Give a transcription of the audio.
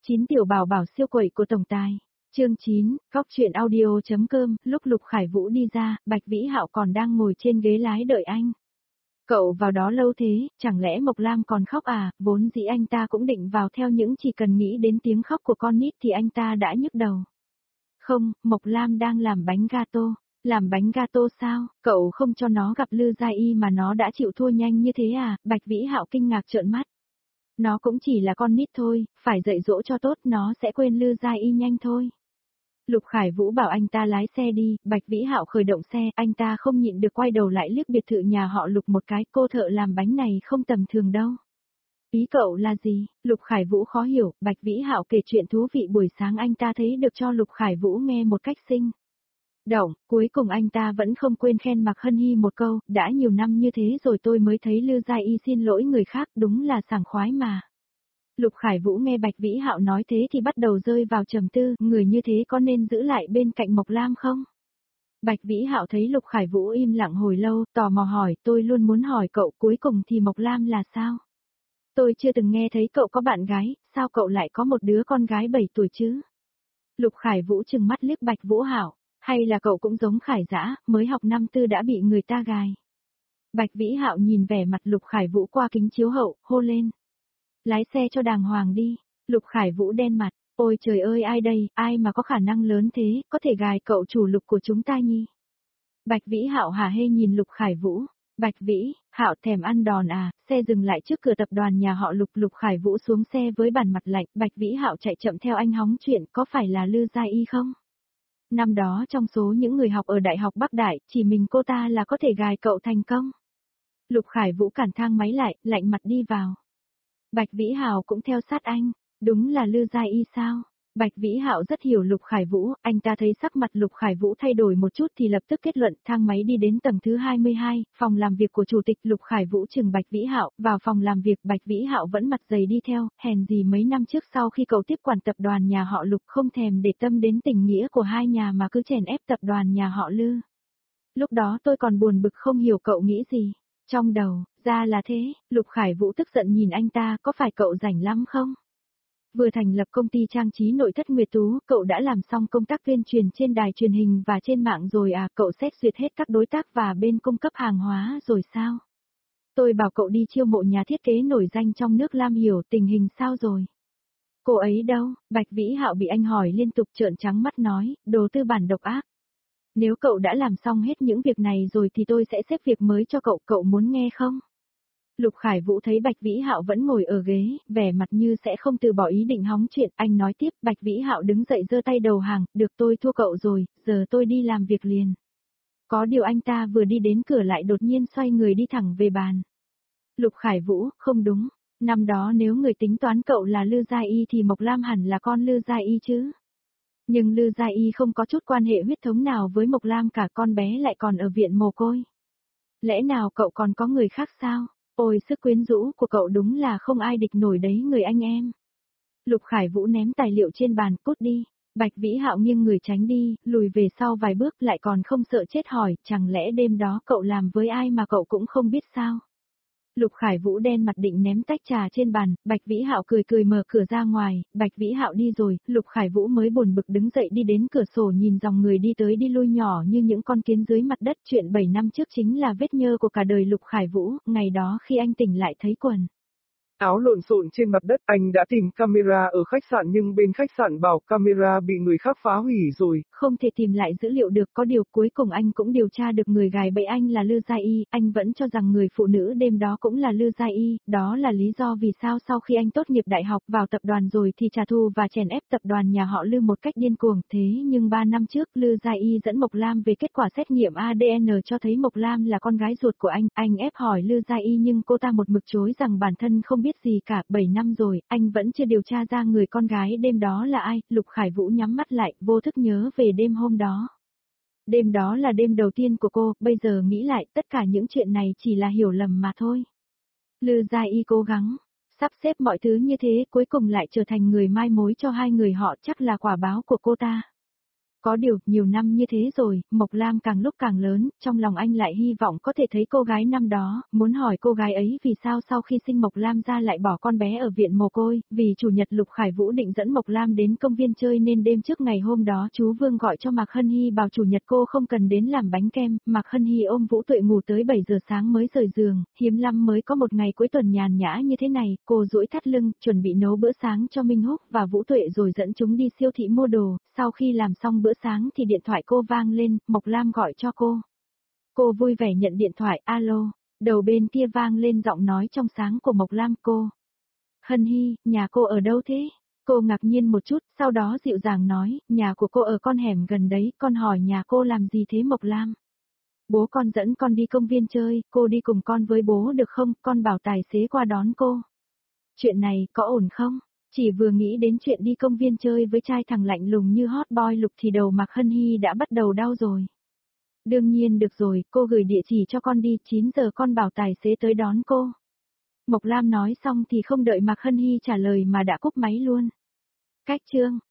9 tiểu bảo bảo siêu quậy của tổng tài. Chương 9, Cóc truyện audio.com, lúc Lục Khải Vũ đi ra, Bạch Vĩ Hạo còn đang ngồi trên ghế lái đợi anh. Cậu vào đó lâu thế, chẳng lẽ Mộc Lam còn khóc à, vốn dĩ anh ta cũng định vào theo những chỉ cần nghĩ đến tiếng khóc của con nít thì anh ta đã nhức đầu. Không, Mộc Lam đang làm bánh gato. Làm bánh gato sao, cậu không cho nó gặp Lư Gia Y mà nó đã chịu thua nhanh như thế à, Bạch Vĩ Hạo kinh ngạc trợn mắt. Nó cũng chỉ là con nít thôi, phải dạy dỗ cho tốt nó sẽ quên Lư Gia Y nhanh thôi. Lục Khải Vũ bảo anh ta lái xe đi, Bạch Vĩ Hạo khởi động xe, anh ta không nhịn được quay đầu lại liếc biệt thự nhà họ Lục một cái, cô thợ làm bánh này không tầm thường đâu. Ý cậu là gì? Lục Khải Vũ khó hiểu, Bạch Vĩ Hạo kể chuyện thú vị buổi sáng anh ta thấy được cho Lục Khải Vũ nghe một cách sinh động, cuối cùng anh ta vẫn không quên khen Mạc Hân Hy một câu, đã nhiều năm như thế rồi tôi mới thấy Lư Gia Y xin lỗi người khác, đúng là sảng khoái mà. Lục Khải Vũ nghe Bạch Vĩ Hạo nói thế thì bắt đầu rơi vào trầm tư, người như thế có nên giữ lại bên cạnh Mộc Lam không? Bạch Vĩ Hạo thấy Lục Khải Vũ im lặng hồi lâu, tò mò hỏi, tôi luôn muốn hỏi cậu cuối cùng thì Mộc Lam là sao? Tôi chưa từng nghe thấy cậu có bạn gái, sao cậu lại có một đứa con gái 7 tuổi chứ? Lục Khải Vũ trừng mắt liếc Bạch Vũ Hạo, hay là cậu cũng giống Khải Dã, mới học năm tư đã bị người ta gài? Bạch Vĩ Hạo nhìn vẻ mặt Lục Khải Vũ qua kính chiếu hậu, hô lên. Lái xe cho đàng hoàng đi. Lục Khải Vũ đen mặt, ôi trời ơi ai đây, ai mà có khả năng lớn thế, có thể gài cậu chủ Lục của chúng ta nhi. Bạch Vĩ Hạo hả hê nhìn Lục Khải Vũ. Bạch Vĩ Hạo thèm ăn đòn à, xe dừng lại trước cửa tập đoàn nhà họ Lục. Lục Khải Vũ xuống xe với bản mặt lạnh, Bạch Vĩ Hạo chạy chậm theo anh hóng chuyện, có phải là Lư Gia Y không? Năm đó trong số những người học ở Đại học Bắc Đại, chỉ mình cô ta là có thể gài cậu thành công. Lục Khải Vũ cản thang máy lại, lạnh mặt đi vào. Bạch Vĩ Hạo cũng theo sát anh, đúng là Lư Gia Y sao? Bạch Vĩ Hạo rất hiểu Lục Khải Vũ, anh ta thấy sắc mặt Lục Khải Vũ thay đổi một chút thì lập tức kết luận, thang máy đi đến tầng thứ 22, phòng làm việc của chủ tịch. Lục Khải Vũ chừng Bạch Vĩ Hạo, vào phòng làm việc, Bạch Vĩ Hạo vẫn mặt dày đi theo, hèn gì mấy năm trước sau khi cậu tiếp quản tập đoàn nhà họ Lục không thèm để tâm đến tình nghĩa của hai nhà mà cứ chèn ép tập đoàn nhà họ Lư. Lúc đó tôi còn buồn bực không hiểu cậu nghĩ gì. Trong đầu, ra là thế, Lục Khải Vũ tức giận nhìn anh ta, có phải cậu rảnh lắm không? Vừa thành lập công ty trang trí nội thất Nguyệt Tú, cậu đã làm xong công tác tuyên truyền trên đài truyền hình và trên mạng rồi à, cậu xét duyệt hết các đối tác và bên cung cấp hàng hóa rồi sao? Tôi bảo cậu đi chiêu mộ nhà thiết kế nổi danh trong nước Lam Hiểu, tình hình sao rồi? Cô ấy đâu? Bạch Vĩ Hạo bị anh hỏi liên tục trợn trắng mắt nói, đồ tư bản độc ác. Nếu cậu đã làm xong hết những việc này rồi thì tôi sẽ xếp việc mới cho cậu, cậu muốn nghe không? Lục Khải Vũ thấy Bạch Vĩ Hạo vẫn ngồi ở ghế, vẻ mặt như sẽ không từ bỏ ý định hóng chuyện, anh nói tiếp, Bạch Vĩ Hạo đứng dậy giơ tay đầu hàng, được tôi thua cậu rồi, giờ tôi đi làm việc liền. Có điều anh ta vừa đi đến cửa lại đột nhiên xoay người đi thẳng về bàn. Lục Khải Vũ, không đúng, năm đó nếu người tính toán cậu là Lư Gia Y thì Mộc Lam hẳn là con Lư Gia Y chứ. Nhưng Lư Gia Y không có chút quan hệ huyết thống nào với Mộc Lam cả, con bé lại còn ở viện mồ côi. Lẽ nào cậu còn có người khác sao? Ôi sức quyến rũ của cậu đúng là không ai địch nổi đấy người anh em. Lục Khải Vũ ném tài liệu trên bàn, cút đi. Bạch Vĩ Hạo nghiêng người tránh đi, lùi về sau vài bước lại còn không sợ chết hỏi, chẳng lẽ đêm đó cậu làm với ai mà cậu cũng không biết sao? Lục Khải Vũ đen mặt định ném tách trà trên bàn, Bạch Vĩ Hạo cười cười mở cửa ra ngoài, Bạch Vĩ Hạo đi rồi, Lục Khải Vũ mới buồn bực đứng dậy đi đến cửa sổ nhìn dòng người đi tới đi lui nhỏ như những con kiến dưới mặt đất. Chuyện 7 năm trước chính là vết nhơ của cả đời Lục Khải Vũ, ngày đó khi anh tỉnh lại thấy quần áo lộn xộn trên mặt đất, anh đã tìm camera ở khách sạn nhưng bên khách sạn bảo camera bị người khác phá hủy rồi. Không thể tìm lại dữ liệu được, có điều cuối cùng anh cũng điều tra được người gài bẫy anh là Lư Gia Y, anh vẫn cho rằng người phụ nữ đêm đó cũng là Lư Gia Y, đó là lý do vì sao sau khi anh tốt nghiệp đại học vào tập đoàn rồi thì trả thù và chèn ép tập đoàn nhà họ Lư một cách điên cuồng. Thế nhưng 3 năm trước Lư Gia Y dẫn Mộc Lam về kết quả xét nghiệm ADN cho thấy Mộc Lam là con gái ruột của anh ép hỏi Lư Gia Y nhưng cô ta một mực chối rằng bản thân không biết gì cả. 7 năm rồi, anh vẫn chưa điều tra ra người con gái đêm đó là ai. Lục Khải Vũ nhắm mắt lại, vô thức nhớ về đêm hôm đó. Đêm đó là đêm đầu tiên của cô, bây giờ nghĩ lại tất cả những chuyện này chỉ là hiểu lầm mà thôi. Lư Gia Y cố gắng sắp xếp mọi thứ như thế cuối cùng lại trở thành người mai mối cho hai người họ, chắc là quả báo của cô ta. Có điều, nhiều năm như thế rồi, Mộc Lam càng lúc càng lớn, trong lòng anh lại hy vọng có thể thấy cô gái năm đó, muốn hỏi cô gái ấy vì sao sau khi sinh Mộc Lam ra lại bỏ con bé ở viện mồ côi, vì chủ nhật Lục Khải Vũ định dẫn Mộc Lam đến công viên chơi nên đêm trước ngày hôm đó chú Vương gọi cho Mạc Hân Hy bảo chủ nhật cô không cần đến làm bánh kem, Mạc Hân Hy ôm Vũ Tuệ ngủ tới 7 giờ sáng mới rời giường, hiếm lắm mới có một ngày cuối tuần nhàn nhã như thế này, cô duỗi thắt lưng, chuẩn bị nấu bữa sáng cho Minh Húc và Vũ Tuệ rồi dẫn chúng đi siêu thị mua đồ, sau khi làm xong bữa sáng thì điện thoại cô vang lên, Mộc Lam gọi cho cô. Cô vui vẻ nhận điện thoại, alo, đầu bên kia vang lên giọng nói trong sáng của Mộc Lam, cô. Hân Hy, nhà cô ở đâu thế? Cô ngạc nhiên một chút, sau đó dịu dàng nói, nhà của cô ở con hẻm gần đấy, con hỏi nhà cô làm gì thế Mộc Lam? Bố con dẫn con đi công viên chơi, cô đi cùng con với bố được không, con bảo tài xế qua đón cô. Chuyện này, có ổn không? Chỉ vừa nghĩ đến chuyện đi công viên chơi với trai thằng lạnh lùng như hot boy Lục thì đầu Mạc Hân Hy đã bắt đầu đau rồi. Đương nhiên được rồi, cô gửi địa chỉ cho con đi, 9 giờ con bảo tài xế tới đón cô. Mộc Lam nói xong thì không đợi Mạc Hân Hy trả lời mà đã cúp máy luôn. Cách chương